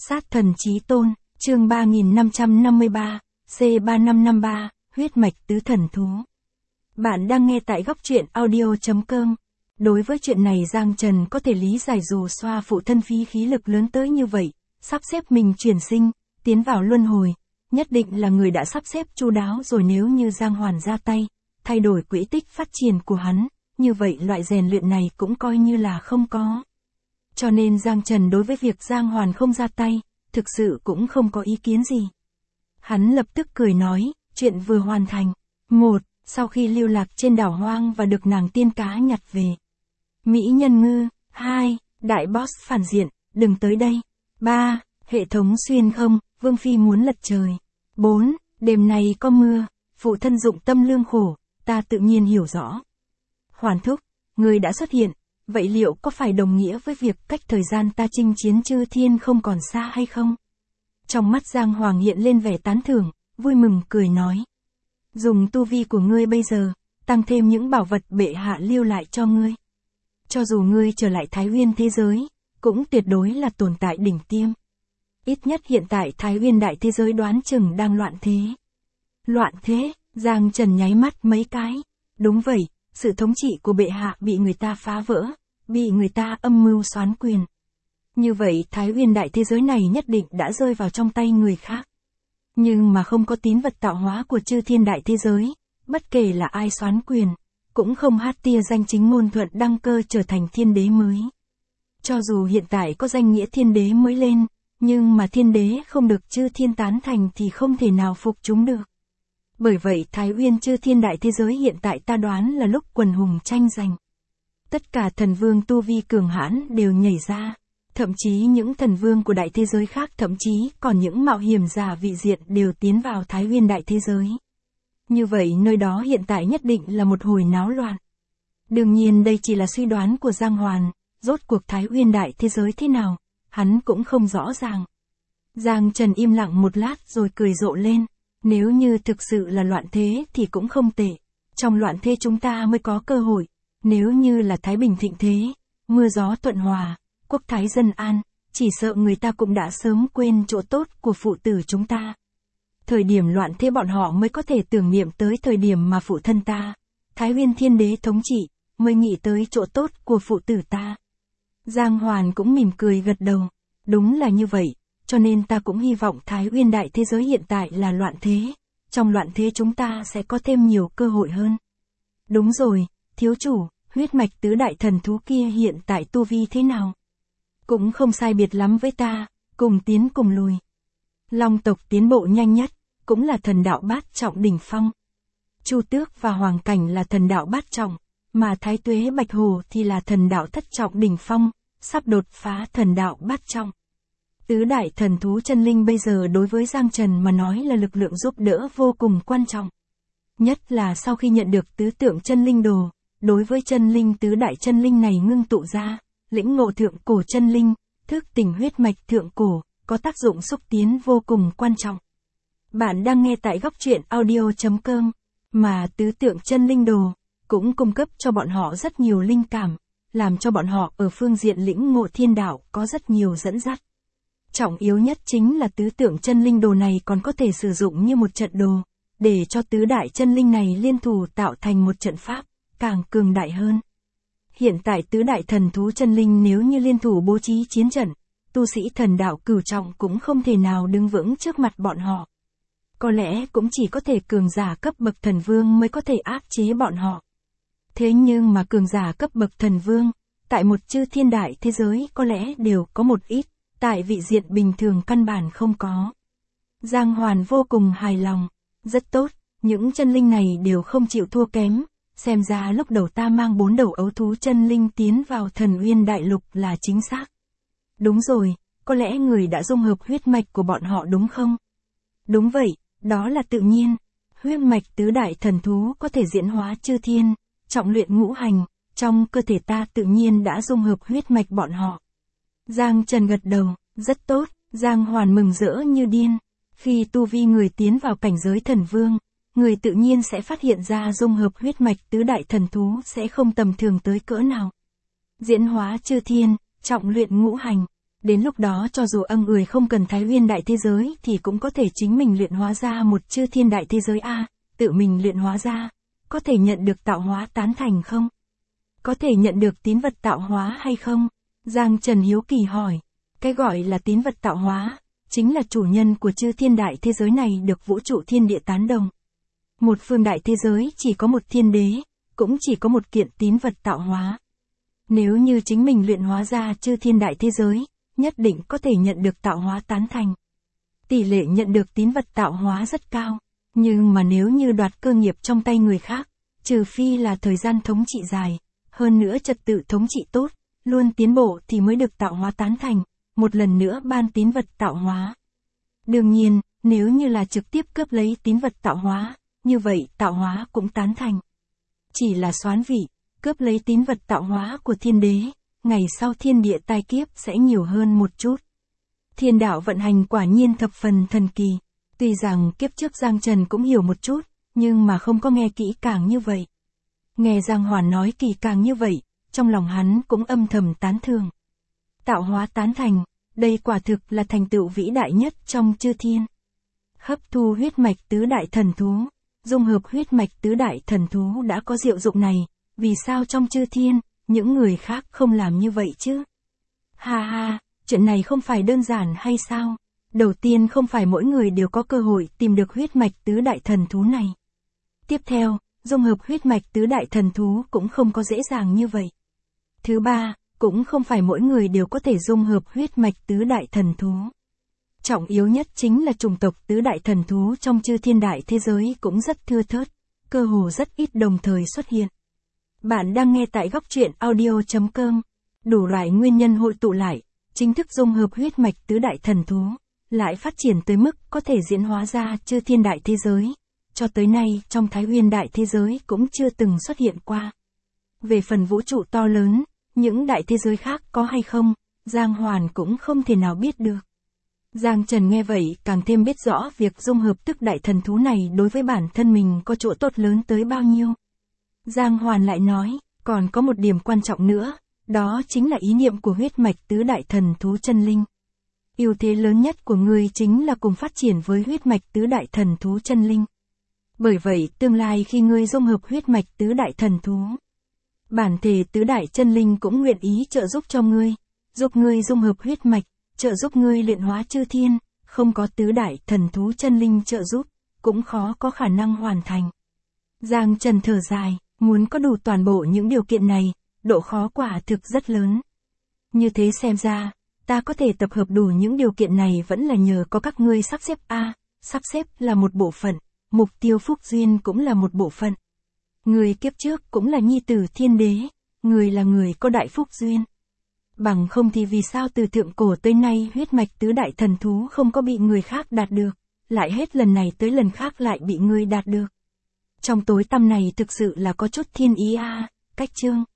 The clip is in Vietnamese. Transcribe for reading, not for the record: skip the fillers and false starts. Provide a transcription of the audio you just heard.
Sát thần chí tôn, chương 3553, C3553, huyết mạch tứ thần thú. Bạn đang nghe tại góc truyện audio.com. Đối với chuyện này Giang Trần có thể lý giải, dù xoa phụ thân phí khí lực lớn tới như vậy, sắp xếp mình chuyển sinh, tiến vào luân hồi, nhất định là người đã sắp xếp chu đáo rồi. Nếu như Giang Hoàn ra tay, thay đổi quỹ tích phát triển của hắn, như vậy loại rèn luyện này cũng coi như là không có. Cho nên Giang Trần đối với việc Giang Hoàn không ra tay, thực sự cũng không có ý kiến gì. Hắn lập tức cười nói, chuyện vừa hoàn thành. 1. Sau khi lưu lạc trên đảo hoang và được nàng tiên cá nhặt về. Mỹ nhân ngư. 2. Đại boss phản diện, đừng tới đây. 3. Hệ thống xuyên không, Vương Phi muốn lật trời. 4. Đêm nay có mưa, phụ thân dụng tâm lương khổ, ta tự nhiên hiểu rõ. Hoàn thúc, người đã xuất hiện, vậy liệu có phải đồng nghĩa với việc cách thời gian ta chinh chiến chư thiên không còn xa hay không? Trong mắt Giang Hoàng hiện lên vẻ tán thưởng, vui mừng cười nói. Dùng tu vi của ngươi bây giờ, tăng thêm những bảo vật bệ hạ lưu lại cho ngươi. Cho dù ngươi trở lại Thái Nguyên thế giới, cũng tuyệt đối là tồn tại đỉnh tiêm. Ít nhất hiện tại Thái Nguyên đại thế giới đoán chừng đang loạn thế. Loạn thế, Giang Trần nháy mắt mấy cái. Đúng vậy, sự thống trị của bệ hạ bị người ta phá vỡ, bị người ta âm mưu soán quyền. Như vậy Thái Nguyên đại thế giới này nhất định đã rơi vào trong tay người khác. Nhưng mà không có tín vật tạo hóa của chư thiên đại thế giới, bất kể là ai soán quyền, cũng không hát tia danh chính ngôn thuận đăng cơ trở thành thiên đế mới. Cho dù hiện tại có danh nghĩa thiên đế mới lên, nhưng mà thiên đế không được chư thiên tán thành thì không thể nào phục chúng được. Bởi vậy Thái Uyên chư thiên đại thế giới hiện tại ta đoán là lúc quần hùng tranh giành. Tất cả thần vương tu vi cường hãn đều nhảy ra, thậm chí những thần vương của đại thế giới khác, thậm chí còn những mạo hiểm giả vị diện đều tiến vào Thái Uyên đại thế giới. Như vậy nơi đó hiện tại nhất định là một hồi náo loạn. Đương nhiên đây chỉ là suy đoán của Giang Hoàn, rốt cuộc Thái Uyên đại thế giới thế nào, hắn cũng không rõ ràng. Giang Trần im lặng một lát rồi cười rộ lên. Nếu như thực sự là loạn thế thì cũng không tệ. Trong loạn thế chúng ta mới có cơ hội. Nếu như là thái bình thịnh thế, mưa gió thuận hòa, quốc thái dân an, chỉ sợ người ta cũng đã sớm quên chỗ tốt của phụ tử chúng ta. Thời điểm loạn thế bọn họ mới có thể tưởng niệm tới thời điểm mà phụ thân ta, Thái Uyên thiên đế thống trị, mới nghĩ tới chỗ tốt của phụ tử ta. Giang Hoàn cũng mỉm cười gật đầu. Đúng là như vậy. Cho nên ta cũng hy vọng Thái Uyên đại thế giới hiện tại là loạn thế. Trong loạn thế chúng ta sẽ có thêm nhiều cơ hội hơn. Đúng rồi, thiếu chủ, huyết mạch tứ đại thần thú kia hiện tại tu vi thế nào? Cũng không sai biệt lắm với ta, cùng tiến cùng lùi. Long tộc tiến bộ nhanh nhất, cũng là thần đạo bát trọng đỉnh phong. Chu Tước và Hoàng Cảnh là thần đạo bát trọng, mà Thái Tuế Bạch Hồ thì là thần đạo thất trọng đỉnh phong, sắp đột phá thần đạo bát trọng. Tứ đại thần thú chân linh bây giờ đối với Giang Trần mà nói là lực lượng giúp đỡ vô cùng quan trọng. Nhất là sau khi nhận được tứ tượng chân linh đồ, đối với chân linh tứ đại chân linh này ngưng tụ ra, lĩnh ngộ thượng cổ chân linh, thức tỉnh huyết mạch thượng cổ, có tác dụng xúc tiến vô cùng quan trọng. Bạn đang nghe tại góc truyện audio.com, mà tứ tượng chân linh đồ cũng cung cấp cho bọn họ rất nhiều linh cảm, làm cho bọn họ ở phương diện lĩnh ngộ thiên đạo có rất nhiều dẫn dắt. Trọng yếu nhất chính là tứ tượng chân linh đồ này còn có thể sử dụng như một trận đồ, để cho tứ đại chân linh này liên thủ tạo thành một trận pháp, càng cường đại hơn. Hiện tại tứ đại thần thú chân linh nếu như liên thủ bố trí chiến trận, tu sĩ thần đạo cửu trọng cũng không thể nào đứng vững trước mặt bọn họ. Có lẽ cũng chỉ có thể cường giả cấp bậc thần vương mới có thể áp chế bọn họ. Thế nhưng mà cường giả cấp bậc thần vương, tại một chư thiên đại thế giới có lẽ đều có một ít. Tại vị diện bình thường căn bản không có. Giang Hoàn vô cùng hài lòng. Rất tốt, những chân linh này đều không chịu thua kém. Xem ra lúc đầu ta mang 4 đầu ấu thú chân linh tiến vào Thần Uyên đại lục là chính xác. Đúng rồi, có lẽ người đã dung hợp huyết mạch của bọn họ đúng không? Đúng vậy, đó là tự nhiên. Huyết mạch tứ đại thần thú có thể diễn hóa chư thiên, trọng luyện ngũ hành. Trong cơ thể ta tự nhiên đã dung hợp huyết mạch bọn họ. Giang Trần gật đầu, rất tốt, Giang Hoàn mừng rỡ như điên. Khi tu vi người tiến vào cảnh giới thần vương, người tự nhiên sẽ phát hiện ra dung hợp huyết mạch tứ đại thần thú sẽ không tầm thường tới cỡ nào. Diễn hóa chư thiên, trọng luyện ngũ hành, Đến lúc đó cho dù người không cần Thái Nguyên đại thế giới thì cũng có thể chính mình luyện hóa ra một chư thiên đại thế giới a, tự mình luyện hóa ra, có thể nhận được tạo hóa tán thành không? Có thể nhận được tín vật tạo hóa hay không? Giang Trần hiếu kỳ hỏi. Cái gọi là tín vật tạo hóa, chính là chủ nhân của chư thiên đại thế giới này được vũ trụ thiên địa tán đồng. Một phương đại thế giới chỉ có một thiên đế, cũng chỉ có một kiện tín vật tạo hóa. Nếu như chính mình luyện hóa ra chư thiên đại thế giới, nhất định có thể nhận được tạo hóa tán thành. Tỷ lệ nhận được tín vật tạo hóa rất cao, nhưng mà nếu như đoạt cơ nghiệp trong tay người khác, trừ phi là thời gian thống trị dài, hơn nữa trật tự thống trị tốt, luôn tiến bộ thì mới được tạo hóa tán thành, một lần nữa ban tín vật tạo hóa. Đương nhiên, nếu như là trực tiếp cướp lấy tín vật tạo hóa, như vậy tạo hóa cũng tán thành. Chỉ là soán vị, cướp lấy tín vật tạo hóa của thiên đế, ngày sau thiên địa tai kiếp sẽ nhiều hơn một chút. Thiên đạo vận hành quả nhiên thập phần thần kỳ. Tuy rằng kiếp trước Giang Trần cũng hiểu một chút, nhưng mà không có nghe kỹ càng như vậy. Nghe Giang Hoản nói kỳ càng như vậy, trong lòng hắn cũng âm thầm tán thưởng. Tạo hóa tán thành, đây quả thực là thành tựu vĩ đại nhất trong chư thiên. Hấp thu huyết mạch tứ đại thần thú, dung hợp huyết mạch tứ đại thần thú đã có diệu dụng này, vì sao trong chư thiên, những người khác không làm như vậy chứ? Ha ha, chuyện này không phải đơn giản hay sao? Đầu tiên không phải mỗi người đều có cơ hội tìm được huyết mạch tứ đại thần thú này. Tiếp theo, dung hợp huyết mạch tứ đại thần thú cũng không có dễ dàng như vậy. Thứ ba, cũng không phải mỗi người đều có thể dung hợp huyết mạch tứ đại thần thú. Trọng yếu nhất chính là chủng tộc tứ đại thần thú trong chư thiên đại thế giới cũng rất thưa thớt, cơ hồ rất ít đồng thời xuất hiện. Bạn đang nghe tại góc truyện audio.com, đủ loại nguyên nhân hội tụ lại, chính thức dung hợp huyết mạch tứ đại thần thú, lại phát triển tới mức có thể diễn hóa ra chư thiên đại thế giới. Cho tới nay trong Thái Nguyên đại thế giới cũng chưa từng xuất hiện qua. Về phần vũ trụ to lớn, những đại thế giới khác có hay không, Giang Hoản cũng không thể nào biết được. Giang Trần nghe vậy càng thêm biết rõ việc dung hợp tức đại thần thú này đối với bản thân mình có chỗ tốt lớn tới bao nhiêu. Giang Hoản lại nói, còn có một điểm quan trọng nữa, đó chính là ý niệm của huyết mạch tứ đại thần thú chân linh. Ưu thế lớn nhất của ngươi chính là cùng phát triển với huyết mạch tứ đại thần thú chân linh. Bởi vậy tương lai khi ngươi dung hợp huyết mạch tứ đại thần thú, bản thể tứ đại chân linh cũng nguyện ý trợ giúp cho ngươi, giúp ngươi dung hợp huyết mạch, trợ giúp ngươi luyện hóa chư thiên, không có tứ đại thần thú chân linh trợ giúp, cũng khó có khả năng hoàn thành. Giang Trần thở dài, muốn có đủ toàn bộ những điều kiện này, độ khó quả thực rất lớn. Như thế xem ra, ta có thể tập hợp đủ những điều kiện này vẫn là nhờ có các ngươi sắp xếp a, sắp xếp là một bộ phận, mục tiêu phúc duyên cũng là một bộ phận. Người kiếp trước cũng là nhi tử thiên đế, người là người có đại phúc duyên. Bằng không thì vì sao từ thượng cổ tới nay huyết mạch tứ đại thần thú không có bị người khác đạt được, lại hết lần này tới lần khác lại bị ngươi đạt được. Trong tối tăm này thực sự là có chút thiên ý a. Cách chương